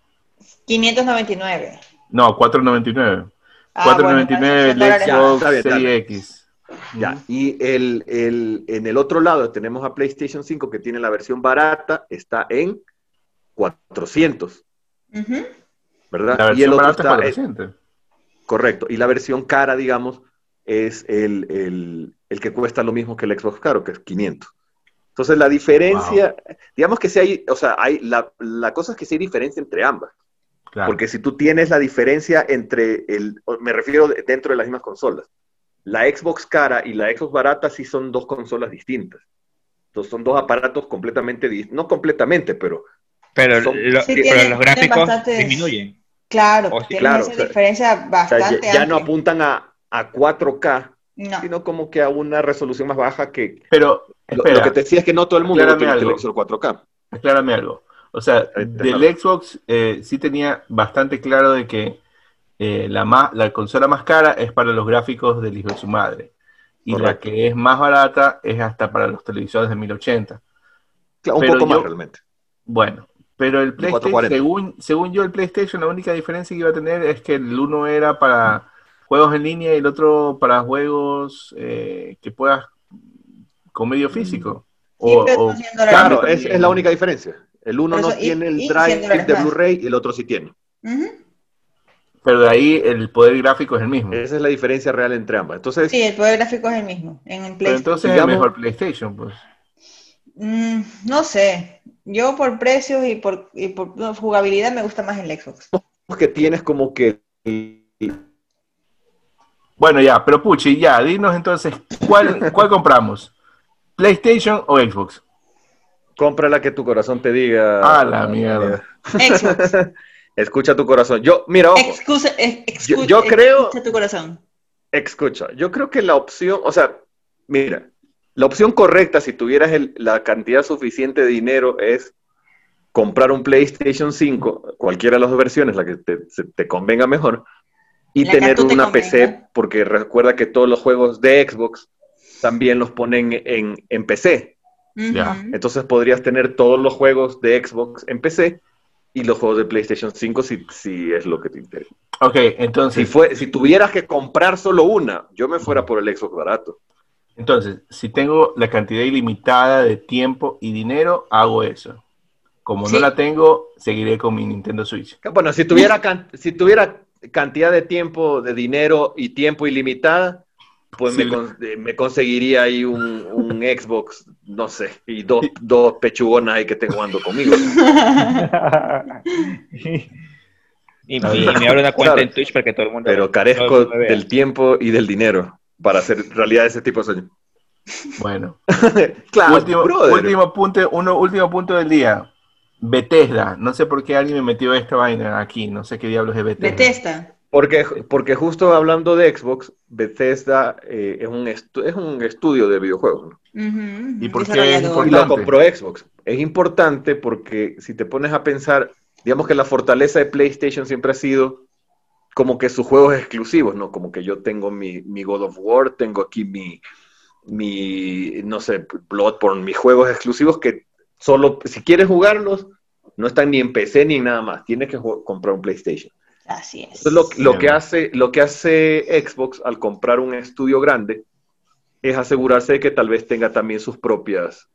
599. No, 499. Ah, 499 bueno, el Xbox está bien, Series dale. X. Ya, y en el otro lado tenemos a PlayStation 5 que tiene la versión barata, está en 400, Ujú. ¿verdad? La Y el versión otro barata es está, 400. correcto, y la versión cara, digamos, es el que cuesta lo mismo que el Xbox caro, que es 500. Entonces la diferencia, digamos que si hay, o sea, la cosa es que sí hay diferencia entre ambas. Claro. Porque si tú tienes la diferencia me refiero dentro de las mismas consolas, la Xbox cara y la Xbox barata sí son dos consolas distintas. Entonces son dos aparatos completamente distintos, no completamente, pero... Pero, Sí, pero los gráficos bastantes... disminuyen. Claro, O sí, tienen claro, esa o sea, diferencia bastante ya no amplia. apuntan a 4K, No. sino como que a una resolución más baja que... Pero, Lo que te decía es que no todo el mundo aclárame tiene un algo. televisor 4K. Aclárame algo. O sea, del Xbox sí tenía bastante claro de que la consola más cara es para los gráficos del hijo de su madre. Y Correcto. la que es más barata es hasta para los televisores de 1080. Claro, un Pero poco más realmente. Bueno, pero el De PlayStation, 440. según yo, el PlayStation, la única diferencia que iba a tener es que el uno era para juegos en línea y el otro para juegos que puedas con medio físico. Claro, es la única diferencia. El uno no eso, tiene el y drive $100 de más. Blu-ray y el otro sí tiene. Pero de ahí el poder gráfico es el mismo. Esa es la diferencia real entre ambas. Entonces, Sí, el poder gráfico es el mismo en el pero PlayStation. entonces es el mejor PlayStation, pues. No sé. Yo por precios y por jugabilidad me gusta más el Xbox. que tienes como que... Bueno, ya, pero Puchi, ya, dinos entonces, ¿cuál compramos? ¿PlayStation o Xbox? Compra la que tu corazón te diga. Ah, la mierda. Xbox. Escucha tu corazón. Mira, ojo. Yo creo... Escucha tu corazón. Escucha, yo creo que la opción, o sea, mira, la opción correcta si tuvieras la cantidad suficiente de dinero es comprar un PlayStation 5, cualquiera de las dos versiones, la que te convenga mejor, y tener una PC, porque recuerda que todos los juegos de Xbox también los ponen en PC. Ya. Entonces podrías tener todos los juegos de Xbox en PC y los juegos de PlayStation 5 si es lo que te interesa. Ok, entonces... Si tuvieras que comprar solo una, yo me fuera por el Xbox barato. Entonces, si tengo la cantidad ilimitada de tiempo y dinero, hago eso. Como no la tengo, seguiré con mi Nintendo Switch. Bueno, si tuviera cantidad de tiempo, de dinero y tiempo ilimitada, pues Sí. me conseguiría ahí un Xbox, no sé, y dos pechugonas ahí que estén jugando conmigo. Y me abro una cuenta en Twitch para que todo el mundo... Pero carezco del tiempo y del dinero para hacer realidad ese tipo de sueños. Bueno. Claro, último punto del día. Bethesda. No sé por qué alguien me metió esta vaina aquí. No sé qué diablos es Bethesda. Porque justo hablando de Xbox, Bethesda es un estudio de videojuegos, ¿no? ¿Y por qué es importante? Y lo compró Xbox. Es importante porque si te pones a pensar, digamos que la fortaleza de PlayStation siempre ha sido como que sus juegos exclusivos, ¿no? Como que yo tengo mi God of War, tengo aquí mi no sé, Bloodborne, mis juegos exclusivos que solo, si quieres jugarlos, no están ni en PC ni en nada más. Tienes que comprar un PlayStation. Así es. Entonces, lo que hace Xbox al comprar un estudio grande es asegurarse de que tal vez tenga también sus propias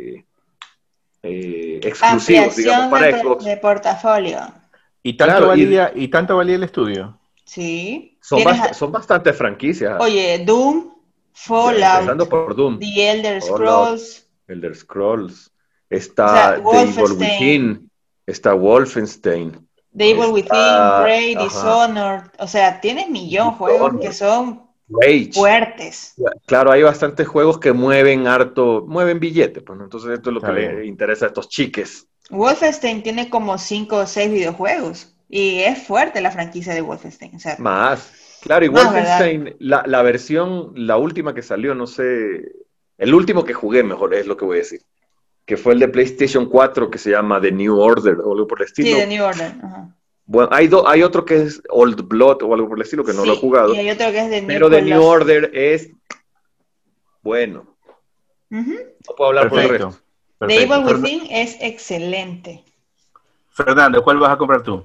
exclusivos, digamos, para Xbox. De portafolio. ¿Y tanto valía el estudio? Sí. Son bastantes franquicias. Oye, Doom, Fallout, empezando por Doom, The Elder Scrolls. Está Evil Wolfenstein. Within, está Wolfenstein. The Evil Within, Prey, Dishonored, o sea, tienes millón de juegos que son Rage. Fuertes. Claro, hay bastantes juegos que mueven billetes, pues, ¿no? Entonces esto es lo que le interesa a estos chiques. Wolfenstein tiene como 5 o 6 videojuegos y es fuerte la franquicia de Wolfenstein. O sea, más. Claro, y Wolfenstein, la versión, la última que salió, no sé, el último que jugué, mejor es lo que voy a decir, que fue el de PlayStation 4 que se llama The New Order o algo por el estilo. Sí, The New Order. Ajá. Bueno, hay otro que es Old Blood o algo por el estilo que no lo he jugado. Y hay otro que es The New Pero The New Order es bueno. No puedo hablar por el resto. The Evil Within es excelente. Fernando, ¿cuál vas a comprar tú?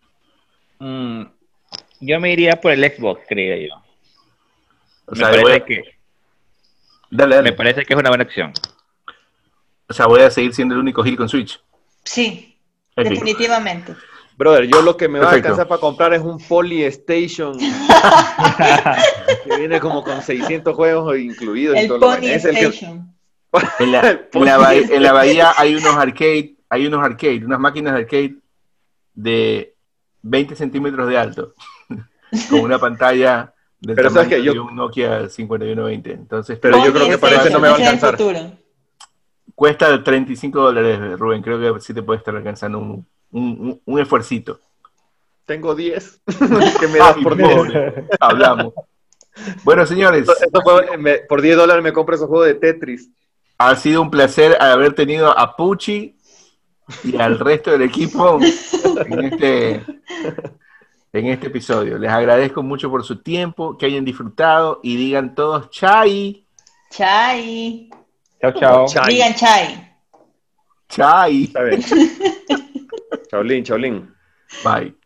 Yo me iría por el Xbox, creo yo. O sea, me parece que es una buena opción. O sea, voy a seguir siendo el único Gil con Switch. Sí, definitivamente. Brother, yo lo que me va a alcanzar para comprar es un Polystation que viene como con 600 juegos incluidos. El Polystation. En la bahía hay unos arcade, unas máquinas de arcade de 20 centímetros de alto, con una pantalla del tamaño de un Nokia 5120. Entonces, pero yo creo que para ese no me va a alcanzar. Cuesta $35, Rubén. Creo que sí te puede estar alcanzando un esfuercito. Tengo 10. que me das por 10. Hablamos. Bueno, señores. Por $10 me compro esos juegos de Tetris. Ha sido un placer haber tenido a Pucci y al resto del equipo en este episodio. Les agradezco mucho por su tiempo, que hayan disfrutado y digan todos chai. Chai. Chao, chao. Digan chai. Chai. Chaolín. Bye.